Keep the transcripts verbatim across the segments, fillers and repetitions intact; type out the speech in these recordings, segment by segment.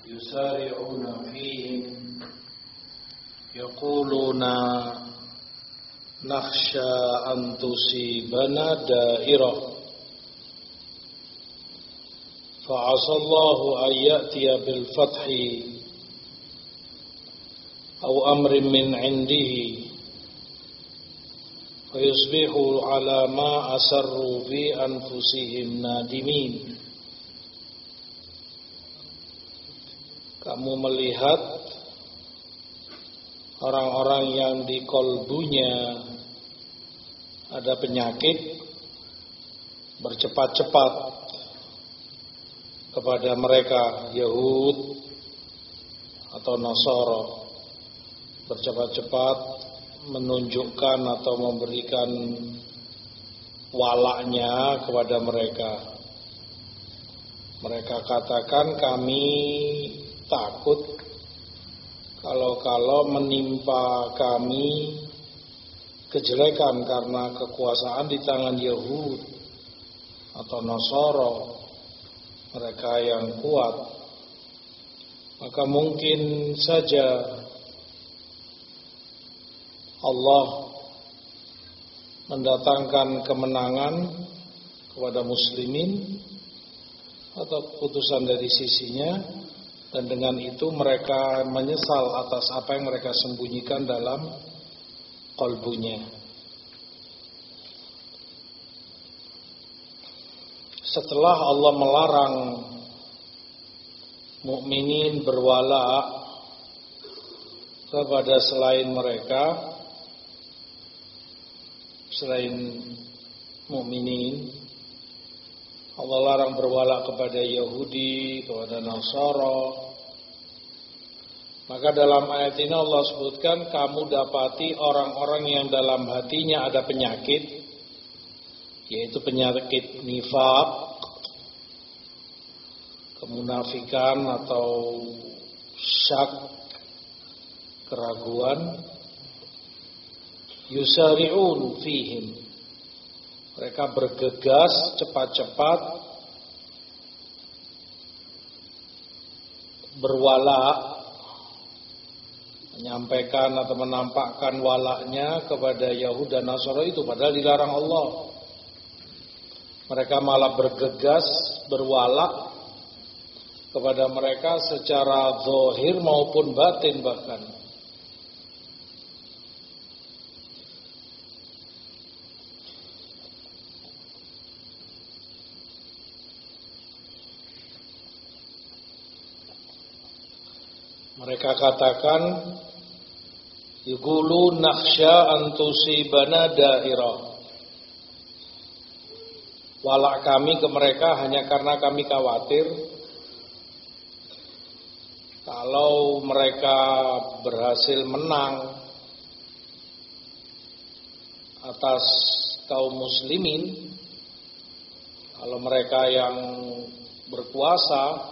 يسارعون فيهم يقولون نخشى أن تصيبنا دائرة فعسى الله أن يأتي بالفتح أو أمر من عنده فيصبحوا على ما أسروا في أنفسهم نادمين. Kamu melihat orang-orang yang di kolbunya ada penyakit bercepat-cepat kepada mereka Yahud atau Nasara, bercepat-cepat menunjukkan atau memberikan walaknya kepada mereka. Mereka katakan kami takut kalau-kalau menimpa kami kejelekan karena kekuasaan di tangan Yahud atau Nasara, mereka yang kuat, maka mungkin saja Allah mendatangkan kemenangan kepada muslimin atau keputusan dari sisinya, dan dengan itu mereka menyesal atas apa yang mereka sembunyikan dalam qalbunya. Setelah Allah melarang mukminin berwala kepada selain mereka, selain mukminin, Allah larang berwala kepada Yahudi, kepada Nasara. Maka dalam ayat ini Allah sebutkan, kamu dapati orang-orang yang dalam hatinya ada penyakit, yaitu penyakit nifaq, kemunafikan atau syak, keraguan. Yusari'un fihim, mereka bergegas cepat-cepat berwala, menyampaikan atau menampakkan walaknya kepada Yahud dan Nasara itu, padahal dilarang Allah. Mereka malah bergegas berwala kepada mereka secara zahir maupun batin bahkan. Mereka katakan, yaqulu nakhsha an tusibana dairah. Walak kami ke mereka hanya karena kami khawatir kalau mereka berhasil menang atas kaum muslimin, kalau mereka yang berkuasa,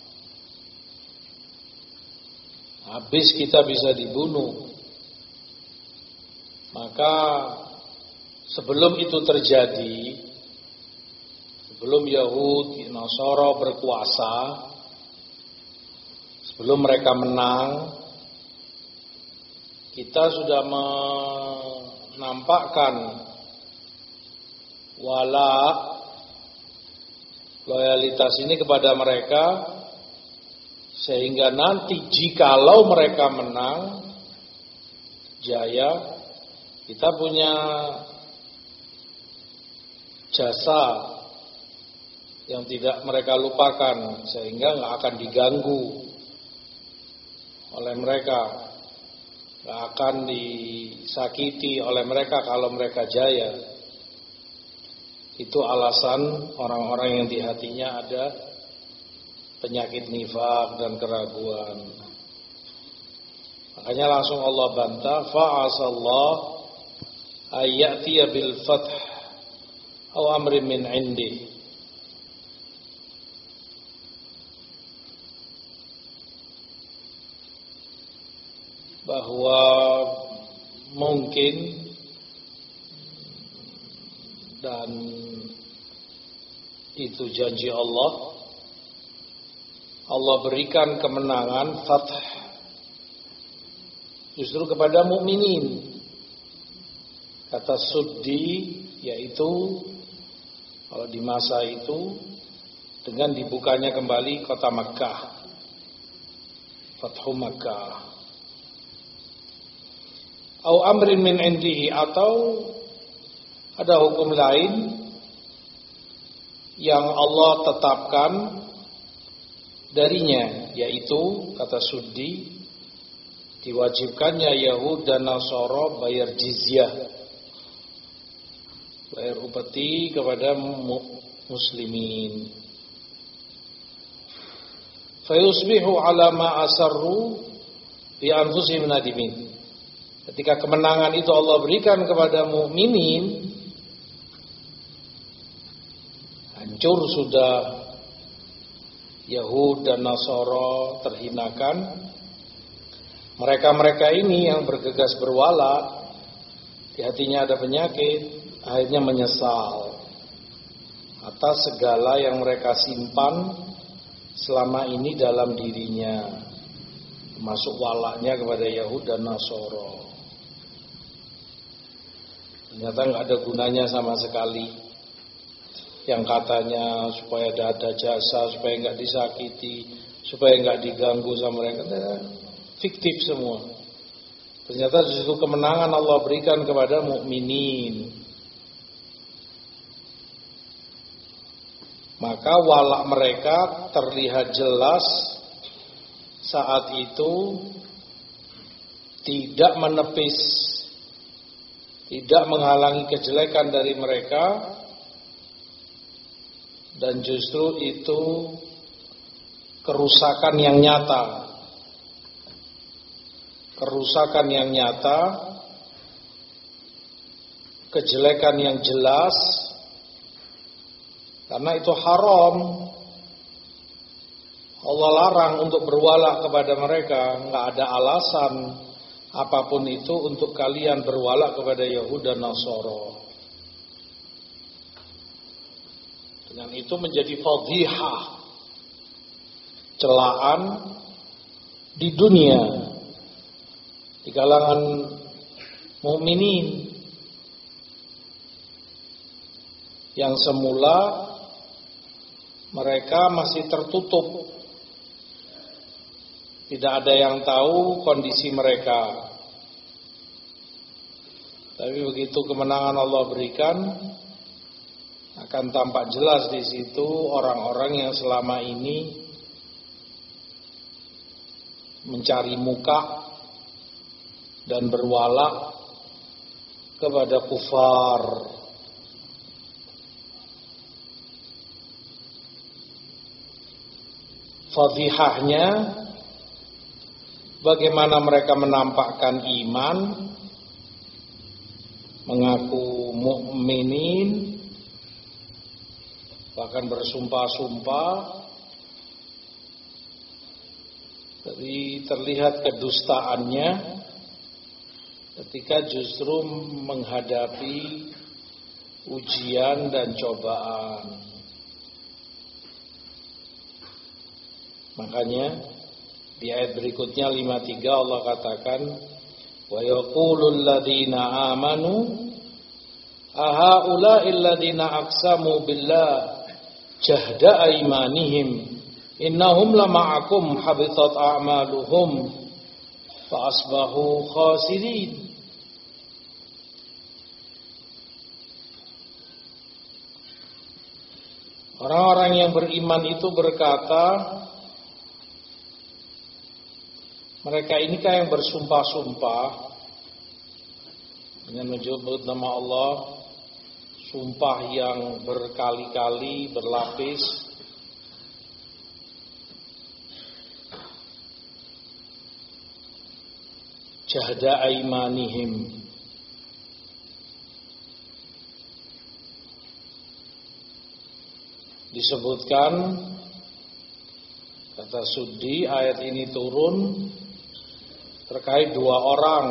habis kita bisa dibunuh. Maka sebelum itu terjadi, sebelum Yahud, Nasara berkuasa, sebelum mereka menang, kita sudah menampakkan wala, loyalitas ini kepada mereka, sehingga nanti jikalau mereka menang jaya, kita punya jasa yang tidak mereka lupakan, sehingga nggak akan diganggu oleh mereka, nggak akan disakiti oleh mereka kalau mereka jaya. Itu alasan orang-orang yang di hatinya ada penyakit nifaq dan keraguan. Makanya langsung Allah bantah, fa'asallah ayyatiya bil fath aw amrin min indi. Bahwa mungkin dan itu janji Allah, Allah berikan kemenangan fath justru kepada mukminin. Kata suddi yaitu kalau di masa itu dengan dibukanya kembali kota Makkah, Fathu Makkah. Au amrin min indihi, atau ada hukum lain yang Allah tetapkan darinya, yaitu kata suddi diwajibkannya Yahud dan Nasara bayar jizyah, bayar upeti kepada muslimin. Fayusbihu ala ma asarru bi anfusihim nadimin. Ketika kemenangan itu Allah berikan kepada mukminin, hancur sudah Yahud dan Nasara, terhinakan. Mereka-mereka ini yang bergegas berwala, di hatinya ada penyakit, akhirnya menyesal atas segala yang mereka simpan selama ini dalam dirinya, termasuk walaknya kepada Yahud dan Nasara. Ternyata nggak ada gunanya sama sekali. Yang katanya supaya ada jasa, supaya nggak disakiti, supaya nggak diganggu sama mereka, fiktif semua. Ternyata justru kemenangan Allah berikan kepada mukminin. Maka walak mereka terlihat jelas saat itu, tidak menepis, tidak menghalangi kejelekan dari mereka, dan justru itu kerusakan yang nyata. Kerusakan yang nyata, kejelekan yang jelas, karena itu haram. Allah larang untuk berwala kepada mereka. Nggak ada alasan apapun itu untuk kalian berwala kepada Yahud dan Nasara. Dan itu menjadi fadhihah, celaan di dunia, di kalangan mukminin yang semula mereka masih tertutup, tidak ada yang tahu kondisi mereka. Tapi begitu kemenangan Allah berikan, akan tampak jelas di situ orang-orang yang selama ini mencari muka dan berwala kepada kufar. Fadhihahnya bagaimana mereka menampakkan iman, mengaku mukminin, bahkan bersumpah-sumpah. Jadi terlihat kedustaannya ketika justru menghadapi ujian dan cobaan. Makanya di ayat berikutnya lima puluh tiga Allah katakan, wa yaqulul ladzina amanu ahaula'il ladzina aqsamu billah jahda aymanihim innahum lama'akum habitat a'maluhum fa asbahu khasirin. Orang-orang yang beriman itu berkata, mereka inikah yang bersumpah-sumpah dengan menyebut nama Allah, sumpah yang berkali-kali, berlapis. Jahda aimanihim, disebutkan kata Suddi, ayat ini turun terkait dua orang.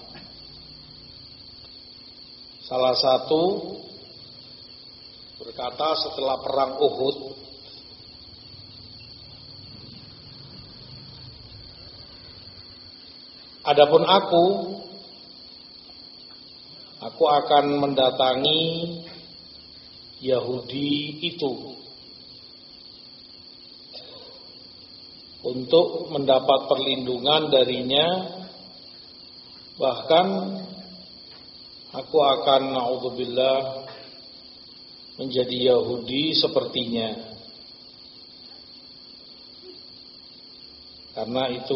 Salah satu berkata setelah perang Uhud, Adapun aku, aku akan mendatangi Yahudi itu untuk mendapat perlindungan darinya. Bahkan aku akan, na'udzubillah, menjadi Yahudi sepertinya. Karena itu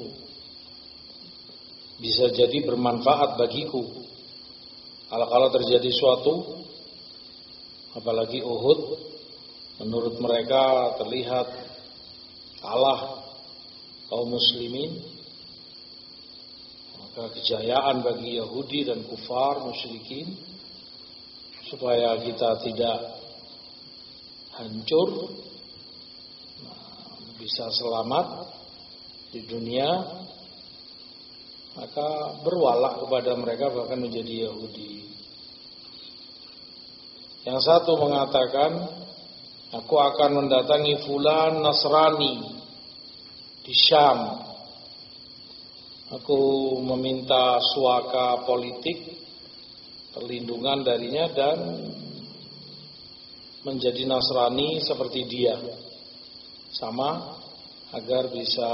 bisa jadi bermanfaat bagiku. Kalau terjadi suatu, apalagi Uhud, menurut mereka terlihat kalah kaum muslimin, maka kejayaan bagi Yahudi dan kufar musyrikin, supaya kita tidak hancur, bisa selamat di dunia, maka berwala kepada mereka, bahkan menjadi Yahudi. Yang satu mengatakan, aku akan mendatangi fulan Nasrani di Syam. Aku meminta suaka politik, perlindungan darinya, dan menjadi Nasrani seperti dia, sama, agar bisa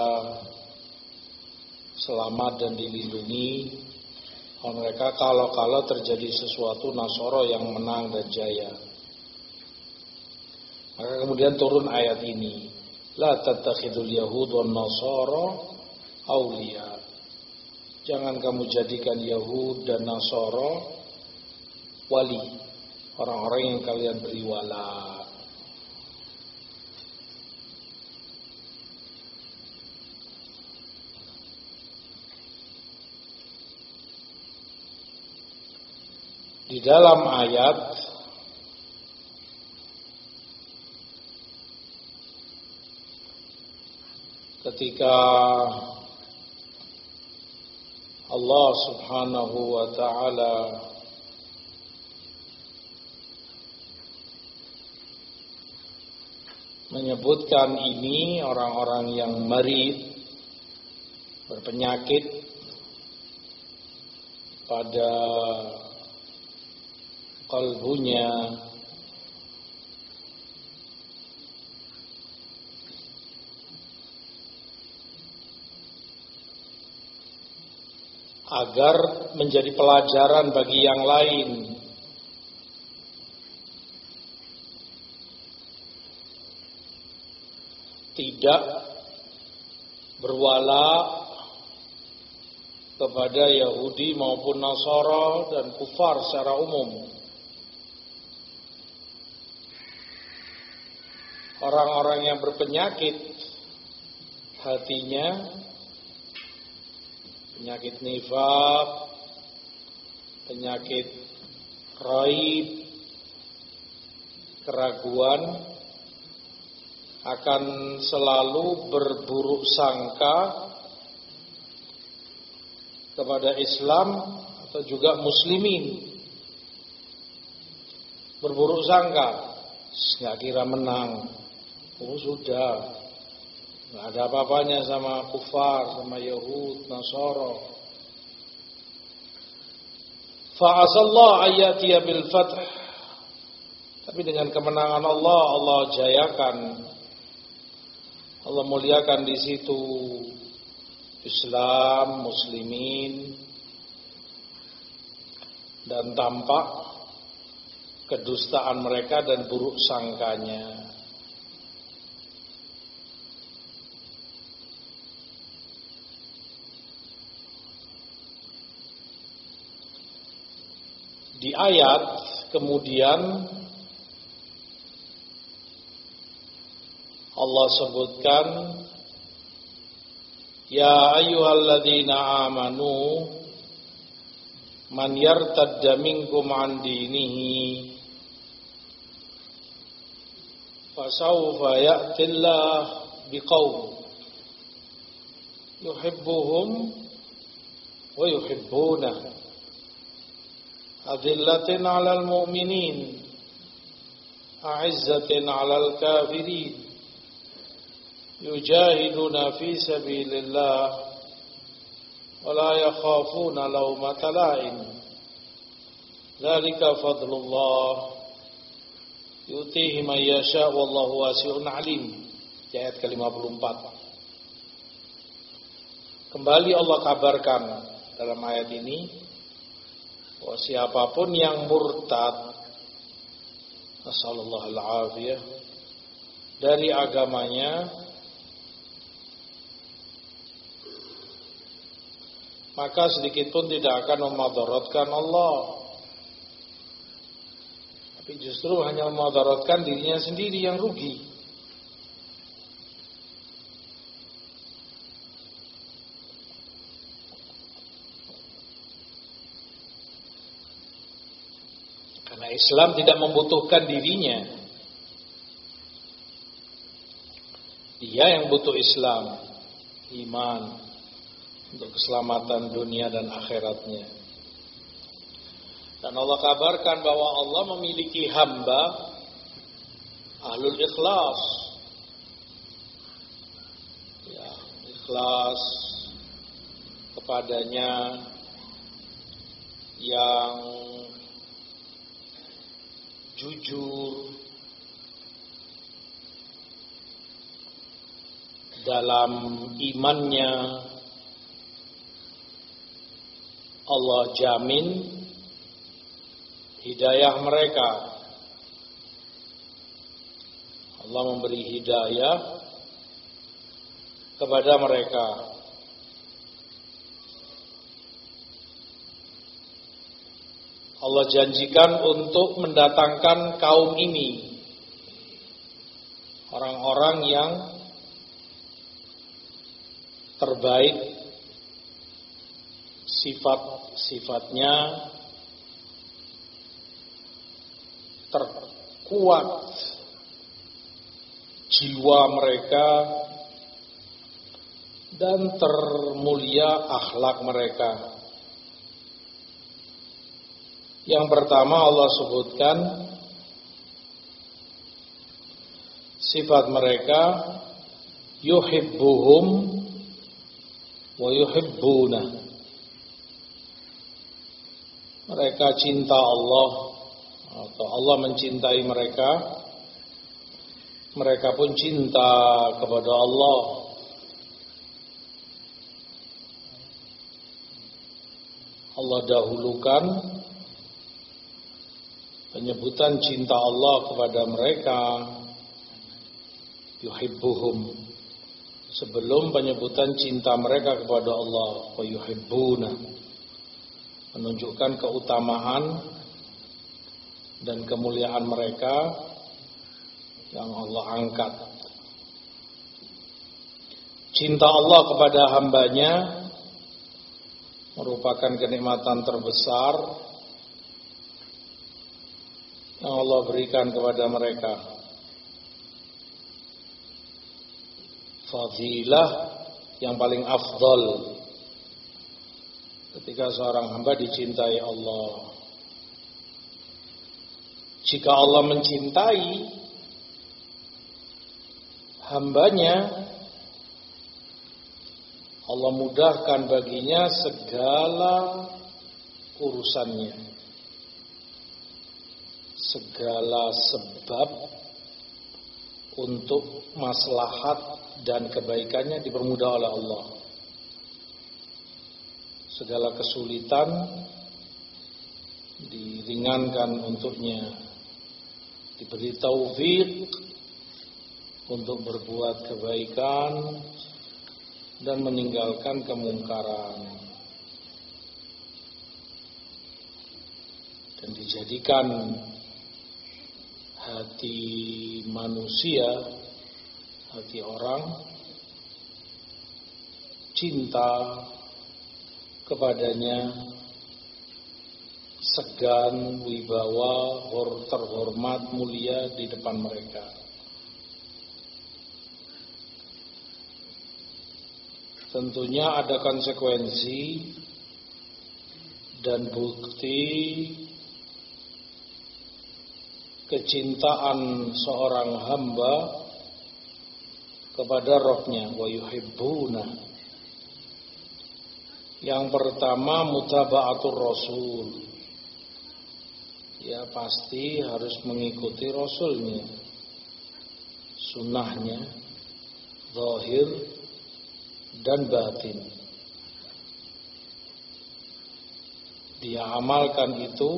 selamat dan dilindungi oleh mereka kalau-kalau terjadi sesuatu Nasoro yang menang dan jaya. Maka kemudian turun ayat ini, la tattakhidul yahud wan nasara auliya. Jangan kamu jadikan Yahud dan Nasara wali, orang-orang yang kalian beri wala. Di dalam ayat ketika Allah Subhanahu wa ta'ala menyebutkan ini, orang-orang yang marid, berpenyakit pada kalbunya, agar menjadi pelajaran bagi yang lain. Tidak berwala kepada Yahudi maupun Nasara dan kufar secara umum. Orang-orang yang berpenyakit hatinya, penyakit nifaq, penyakit raib, keraguan, akan selalu berburuk sangka kepada Islam atau juga muslimin. Berburuk sangka, nggak kira menang. Oh sudah, nggak ada apa-apanya sama kufar, sama Yahud, Nasara. Fa'asallah ayatiya bil fath. Tapi dengan kemenangan Allah, Allah jayakan, Allah muliakan di situ Islam, muslimin, dan tampak kedustaan mereka dan buruk sangkanya. Di ayat kemudian Allah sebutkan, ya ayyuhalladzina amanu man yartadda minkum an dinihi fasawfa ya'tillah biqaum yuhibbuhum wa yuhibbunah adillatin 'alal mu'minin a'izzatin 'alal kafirin yujahiduna fi sabilillah ولا يخافون لومة لائم ذلك فضل الله يؤتيه من يشاء والله واسع عليم. Ayat ke lima puluh empat. Kembali Allah kabarkan dalam ayat ini bahwa siapapun yang murtad, nasallallahu al-afiyah, dari agamanya, maka sedikit pun tidak akan memadaratkan Allah, tapi justru hanya memadaratkan dirinya sendiri yang rugi. Karena Islam tidak membutuhkan dirinya, dia yang butuh Islam, iman, untuk keselamatan dunia dan akhiratnya. Dan Allah kabarkan bahwa Allah memiliki hamba ahlul ikhlas, ya, ikhlas kepadanya, yang jujur dalam imannya. Allah jamin hidayah mereka. Allah memberi hidayah kepada mereka. Allah janjikan untuk mendatangkan kaum ini, orang-orang yang terbaik sifat-sifatnya, terkuat jiwa mereka, dan termulia akhlak mereka. Yang pertama Allah sebutkan sifat mereka, yuhibbuhum wa yuhibbuna. Mereka cinta Allah, atau Allah mencintai mereka, mereka pun cinta kepada Allah. Allah dahulukan penyebutan cinta Allah kepada mereka, yuhibbuhum, sebelum penyebutan cinta mereka kepada Allah, wa yuhibbuna, menunjukkan keutamaan dan kemuliaan mereka yang Allah angkat. Cinta Allah kepada hambanya merupakan kenikmatan terbesar yang Allah berikan kepada mereka. Fadilah yang paling afdal ketika seorang hamba dicintai Allah. Jika Allah mencintai hambanya, Allah mudahkan baginya segala urusannya, segala sebab untuk maslahat dan kebaikannya dipermudah oleh Allah. Segala kesulitan diringankan untuknya, diberi taufik untuk berbuat kebaikan dan meninggalkan kemungkaran, dan dijadikan hati manusia, hati orang, cinta kepadanya, segan, wibawa, terhormat, mulia di depan mereka. Tentunya ada konsekuensi dan bukti kecintaan seorang hamba kepada Rabbnya, wa yuhibbuna. Yang pertama mutaba'atur Rasul. Ya pasti harus mengikuti Rasulnya, sunnahnya, zahir dan batin. Dia amalkan itu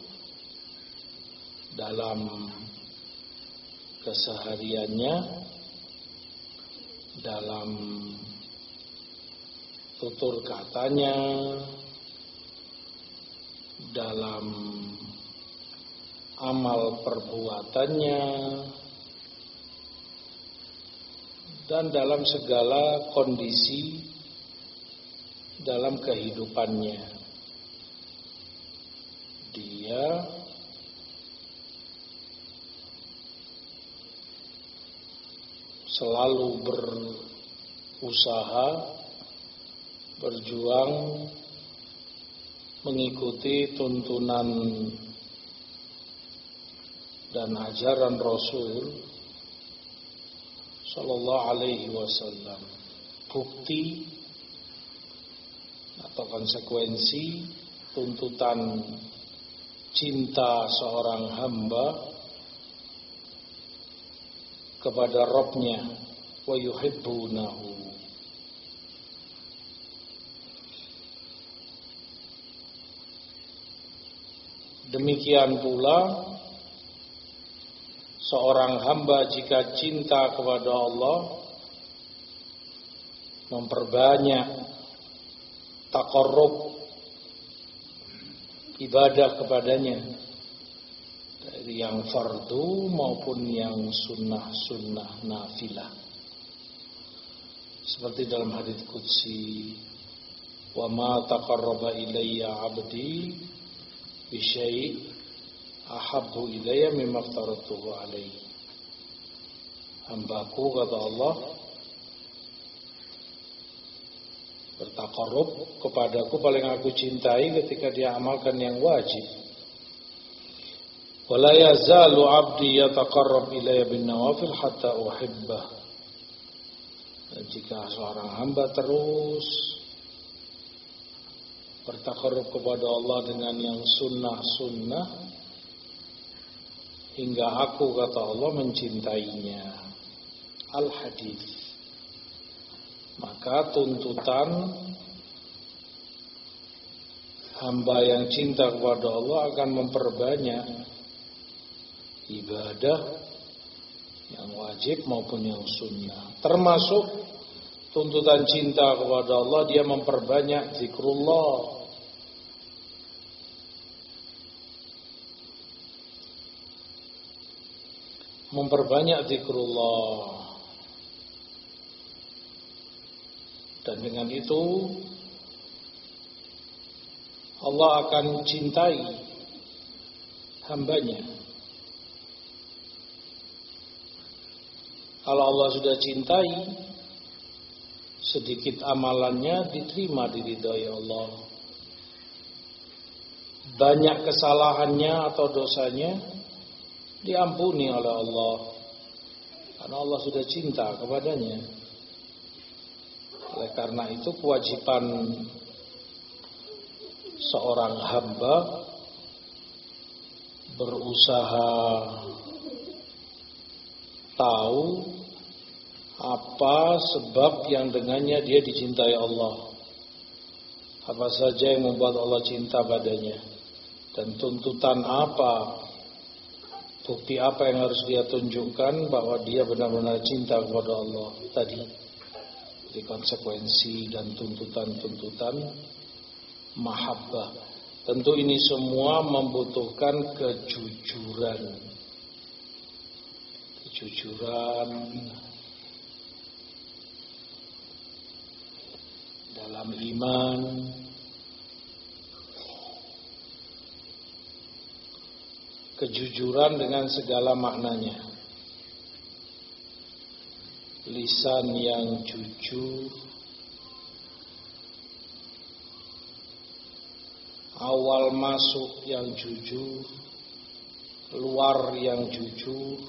dalam kesehariannya, dalam tutur katanya, dalam amal perbuatannya, dan dalam segala kondisi dalam kehidupannya. Dia selalu berusaha, berjuang mengikuti tuntunan dan ajaran Rasul Sallallahu Alaihi Wasallam. Bukti atau konsekuensi tuntutan cinta seorang hamba kepada Rabb-Nya, wa yuhibbunahu. Demikian pula seorang hamba jika cinta kepada Allah memperbanyak taqarrub ibadah kepadanya, dari yang fardu maupun yang sunnah-sunnah nafilah. Seperti dalam hadits qudsi, wa ma taqarraba ilayya 'abdi bi syai' ahabbu ilayya mimma aftaratuhu alaihi. Hambaku, kata Allah, bertaqarrub kepadaku paling aku cintai ketika dia amalkan yang wajib. Wala yazalu 'abdi yataqarrab ilayya bin nawafil hatta uhibbah. Dan jika seorang hamba terus bertaqarrub kepada Allah dengan yang sunnah-sunnah hingga aku, kata Allah, mencintainya. Al-Hadis. Maka tuntutan hamba yang cinta kepada Allah akan memperbanyak ibadah yang wajib maupun yang sunnah. Termasuk tuntutan cinta kepada Allah, dia memperbanyak zikrullah. Memperbanyak zikrullah. Dan dengan itu Allah akan cintai hambanya. Kalau Allah sudah cintai, sedikit amalannya diterima, diridhai Allah. Banyak kesalahannya atau dosanya diampuni oleh Allah, karena Allah sudah cinta kepadanya. Oleh karena itu kewajiban seorang hamba berusaha tahu apa sebab yang dengannya dia dicintai Allah, apa saja yang membuat Allah cinta padanya, dan tuntutan apa, bukti apa yang harus dia tunjukkan bahwa dia benar-benar cinta kepada Allah tadi. Jadi konsekuensi dan tuntutan-tuntutan mahabbah. Tentu ini semua membutuhkan kejujuran. Kejujuran dalam iman, kejujuran dengan segala maknanya. Lisan yang jujur, awal masuk yang jujur, luar yang jujur,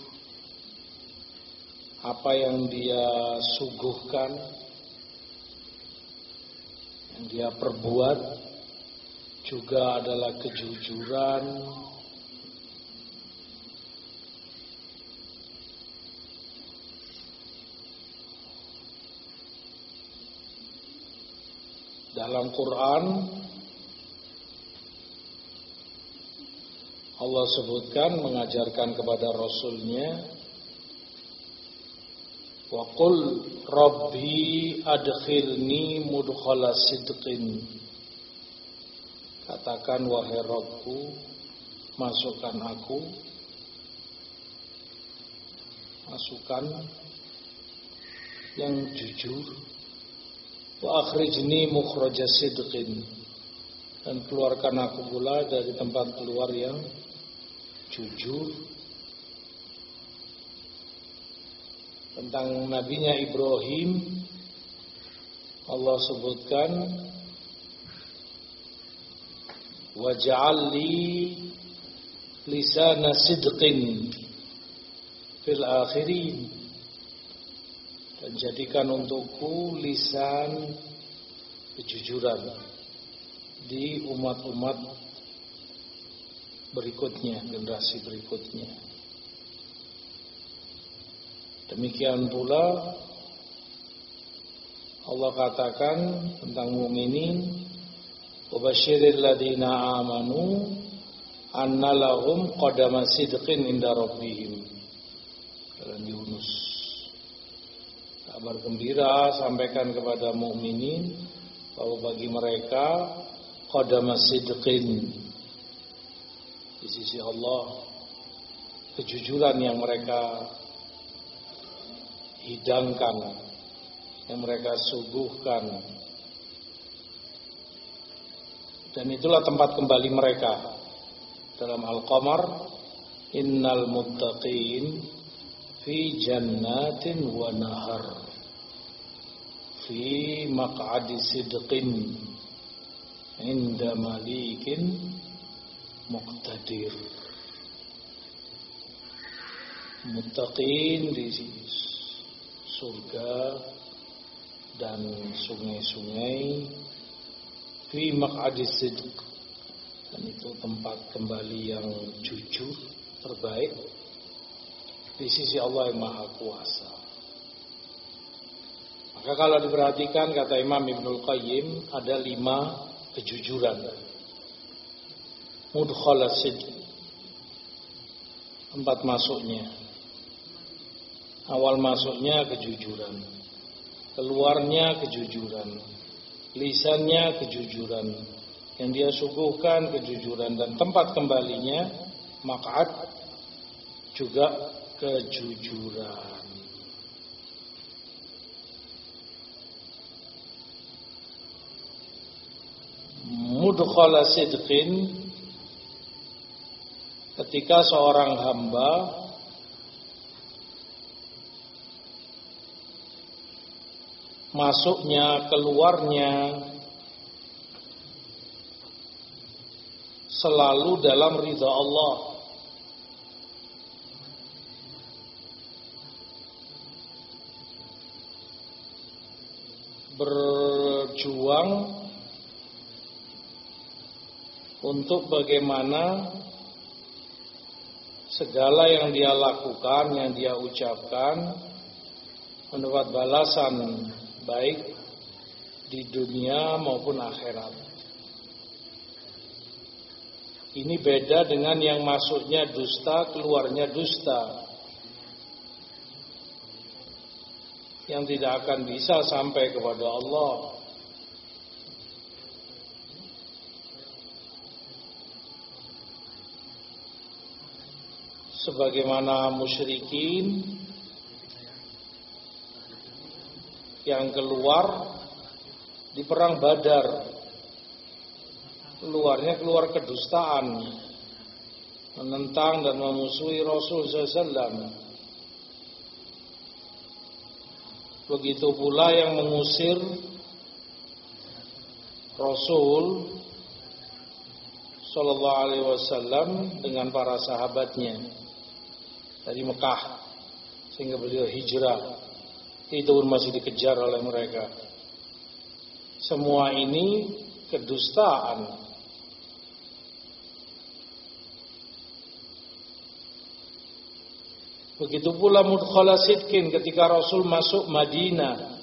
apa yang dia suguhkan, Yang dia perbuat juga adalah kejujuran, dalam Quran Allah sebutkan, mengajarkan kepada Rasulnya, wa qul rabbi adkhilni mudkhala sidqin. Katakan, wahai Rabbku, masukkan aku, masukkan yang jujur, wa akhrijni mukhraja sidqin, dan keluarkan aku pula dari tempat keluar yang jujur. Tentang nabinya Ibrahim Allah sebutkan, waj'al li lisana sidqin fil akhirin, dan jadikan untukku lisan kejujuran di umat-umat berikutnya, generasi berikutnya. Demikian pula Allah katakan tentang mukminin, wa basyiril ladzina amanu anna lahum qadama sidqin inda rabbihim. Dalam Yunus, kabar gembira sampaikan kepada mukminin bahwa bagi mereka qadama sidqin, di sisi Allah, kejujuran yang mereka hidangkan, yang mereka suguhkan, dan itulah tempat kembali mereka. Dalam Al-Qamar, innal muttaqin fi jannatin wa nahar fi maq'adi sidqin inda malikin muqtadir. Muttaqin di surga dan sungai-sungai, fi maq'adi sidq, dan itu tempat kembali yang jujur terbaik di sisi Allah yang Maha Kuasa. Maka kalau diperhatikan, kata Imam Ibnul Qayyim, ada lima kejujuran. Mudkhala sidq, tempat masuknya. Awal masuknya kejujuran, keluarnya kejujuran, lisannya kejujuran, yang dia suguhkan kejujuran, dan tempat kembalinya maq'ad juga kejujuran. Mudkhala sidqin, ketika seorang hamba masuknya, keluarnya selalu dalam ridha Allah, berjuang untuk bagaimana segala yang dia lakukan, yang dia ucapkan, mendapat balasan baik di dunia maupun akhirat. Ini beda dengan yang masuknya dusta, keluarnya dusta, yang tidak akan bisa sampai kepada Allah. Sebagaimana musyrikin yang keluar di perang Badar, keluarnya keluar kedustaan, menentang dan memusuhi Rasul sallallahu alaihi wasallam. Begitu pula yang mengusir Rasul sallallahu alaihi wasallam dengan para sahabatnya dari Mekah sehingga beliau hijrah. Itu pun masih dikejar oleh mereka. Semua ini kedustaan. Begitu pula mudkhala sidqin ketika Rasul masuk Madinah.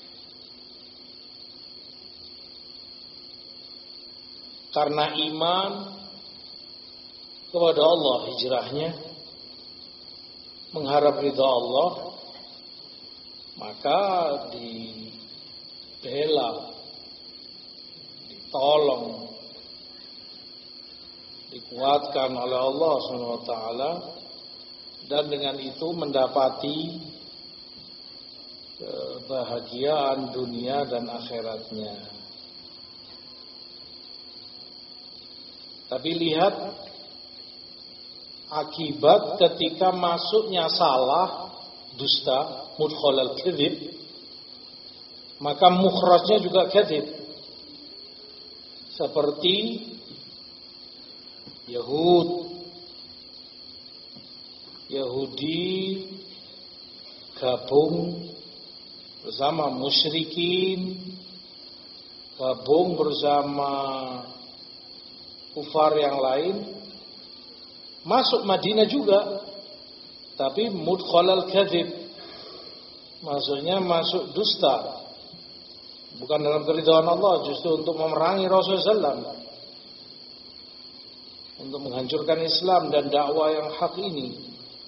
Karena iman kepada Allah hijrahnya, mengharap ridha Allah, maka dibela, ditolong, dikuatkan oleh Allah subhanahu wa taala, dan dengan itu mendapati kebahagiaan dunia dan akhiratnya. Tapi lihat akibat ketika masuknya salah, dusta, mudkhalal kadzib, maka mukhrajnya juga kadzib. Seperti Yahud, Yahudi gabung bersama musyrikin, gabung bersama kufar yang lain, masuk Madinah juga, tapi mudkhalal kadzib, maksudnya masuk dusta, bukan dalam keridhaan Allah, justru untuk memerangi Rasulullah sallallahu alaihi wasallam, untuk menghancurkan Islam dan dakwah yang hak ini.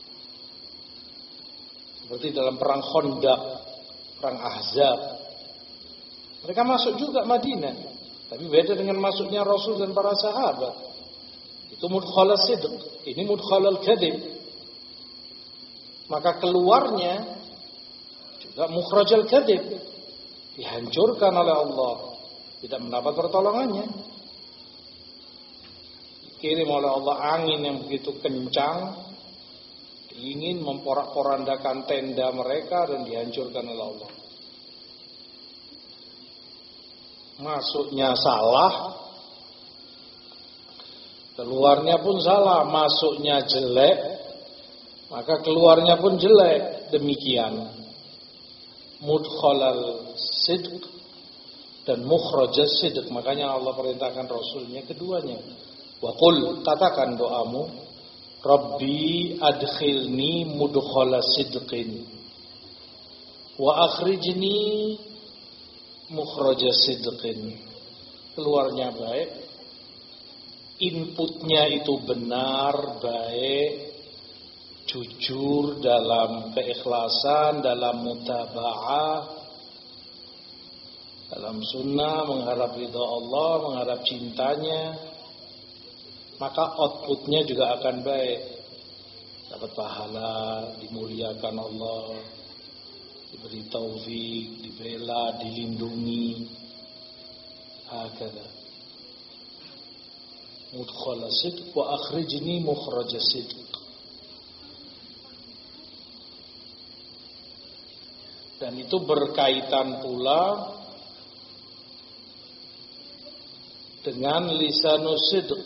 Seperti dalam perang Khandaq, perang Ahzab, mereka masuk juga Madinah. Tapi beda dengan masuknya Rasul dan para sahabat. Itu mudkhalal sidq, ini mudkhalal kadzib. Maka keluarnya juga mukhrajal kadzib, dihancurkan oleh Allah, tidak mendapat pertolongannya. Dikirim oleh Allah angin yang begitu kencang, ingin memporak-porandakan tenda mereka dan dihancurkan oleh Allah. Masuknya salah, keluarnya pun salah. Masuknya jelek, maka keluarnya pun jelek. Demikian mudkhalal sidq dan mukhrajal sidq. Makanya Allah perintahkan Rasulnya keduanya. Wa qul, katakan doamu, Rabbi adkhilni mudkhala sidqin wa akhrijni mukhraja sidqin. Keluarnya baik, inputnya itu benar, baik, jujur dalam keikhlasan, dalam mutaba'ah, dalam sunnah, mengharap ridha Allah, mengharap cintanya, maka outputnya juga akan baik, dapat pahala, dimuliakan Allah, diberi taufik, dibela, dilindungi. Hakada mudkhala sidq wa akhrijni mukhraja sidq. Dan itu berkaitan pula dengan lisanus sidq.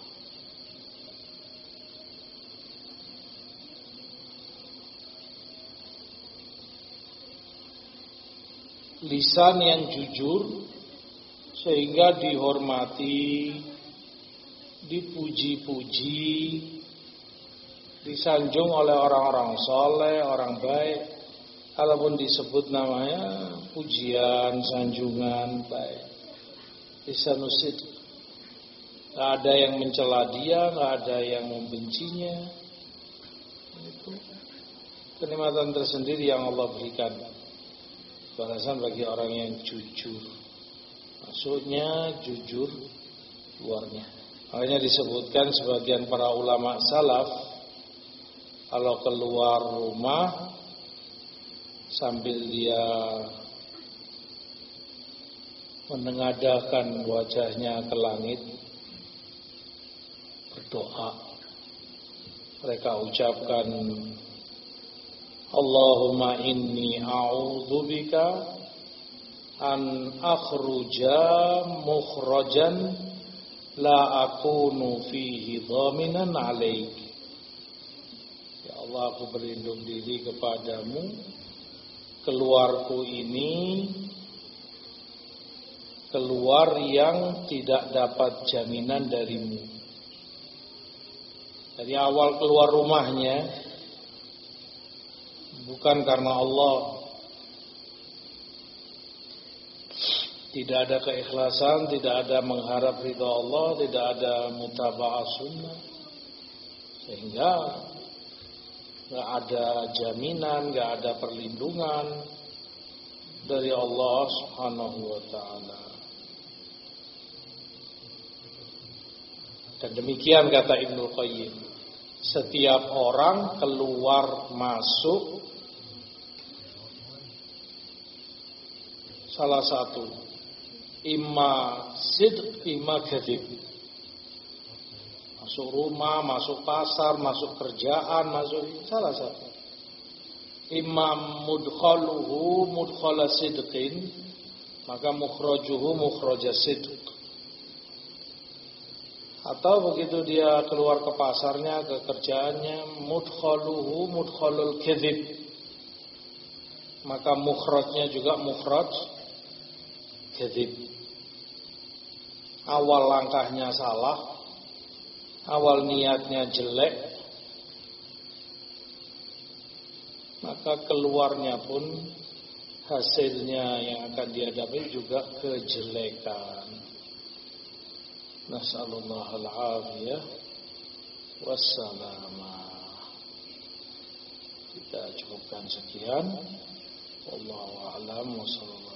Lisan yang jujur sehingga dihormati, dipuji-puji, disanjung oleh orang-orang saleh, orang baik. Kalaupun disebut namanya pujian, sanjungan, baik. Lisanus sidq. Tidak ada yang mencela dia, tidak ada yang membencinya. Itu kenikmatan tersendiri yang Allah berikan. Balasan bagi orang yang jujur. Maksudnya jujur luarnya. Makanya disebutkan sebagian para ulama salaf, kalau keluar rumah sambil dia menengadahkan wajahnya ke langit, berdoa, mereka ucapkan, Allahumma inni a'udzubika an akhruja mukhrajan la akunu fihi dhaminan alaik. Ya Allah, aku berlindung diri kepadamu, keluarku ini keluar yang tidak dapat jaminan darimu. Dari awal keluar rumahnya bukan karena Allah, tidak ada keikhlasan, tidak ada mengharap ridha Allah, tidak ada mutaba'ah sunnah, sehingga gak ada jaminan, gak ada perlindungan dari Allah Subhanahu wa ta'ala. Dan demikian kata Ibnu Qayyim, setiap orang keluar masuk salah satu, imma sidq, imma kadzib. Masuk rumah, masuk pasar, masuk kerjaan, masuk salah satu. Imma mudkhaluhu mudkhala sidqin, maka mukhrajuhu mukhraja sidq. Atau begitu dia keluar ke pasarnya, ke kerjaannya, mudkhaluhu mudkhalul kadzib, maka mukhrajnya juga mukhraj kadzib. Awal langkahnya salah, awal niatnya jelek, maka keluarnya pun hasilnya yang akan dihadapi juga kejelekan. Nas'alullah al-afiyah wassalamah. Kita cukupkan sekian. Wallahu a'lam wa sallallahu